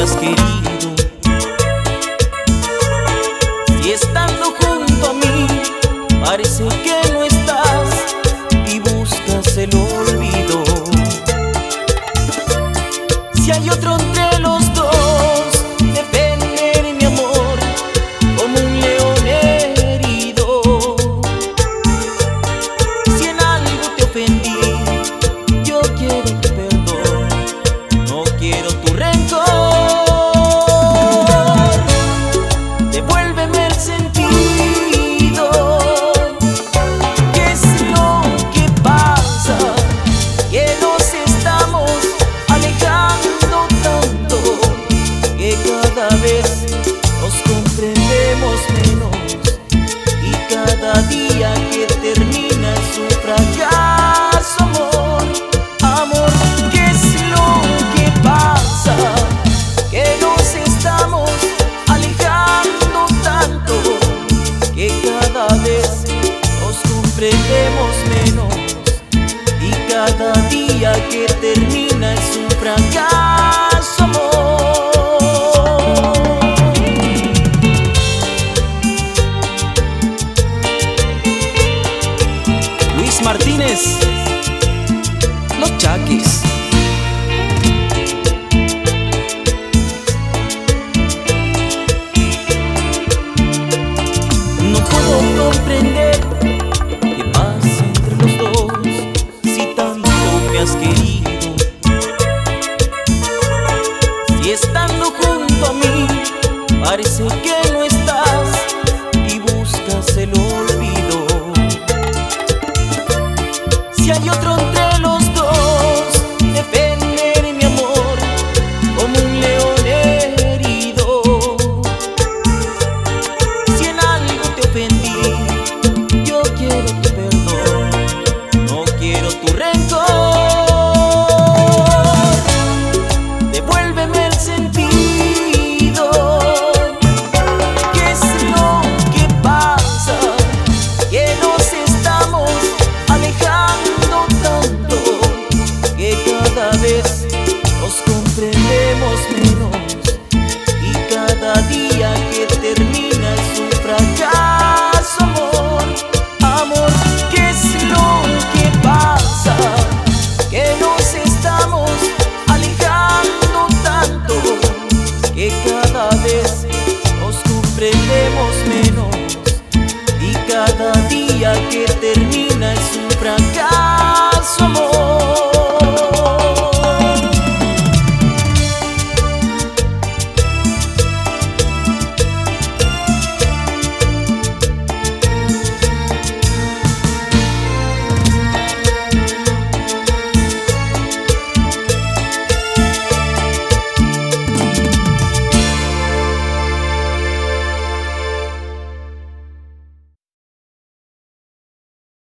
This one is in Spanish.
has querido. Si estando junto a mí parece que no estás y buscas el olvido. Si hay otro entre los dos, defender mi amor como un león herido. Si en algo te ofendí, yo quiero tu perdón, no quiero tu rencor. Devuélveme el sentido. ¿Qué es lo que pasa? Que nos estamos alejando tanto, que cada vez nos comprendemos menos, y cada día que termina es un fracaso, amor. Amor, ¿qué es lo que pasa? Que nos estamos alejando tanto, que cada vez nos comprendemos menos, y cada día que termina es un fracaso, amor. Luis Martínez, Los Chaquis. No puedo comprender qué pasa entre los dos, si tanto me has querido. Si estando junto a mí parece que no estás y buscas el olvido. Si hay otro entre los dos, defender mi amor como un león herido. Si en algo te ofendí, yo quiero tu perdón, no quiero tu rencor. Devuélveme el sentido. ¿Qué es lo que pasa? Que nos estamos alejando tanto, que cada vez nos comprendemos menos, y cada día que termina es un fracaso, amor. Amor, ¿qué es lo que pasa? Que nos estamos alejando tanto, que cada vez nos comprendemos menos, y cada día que termina es un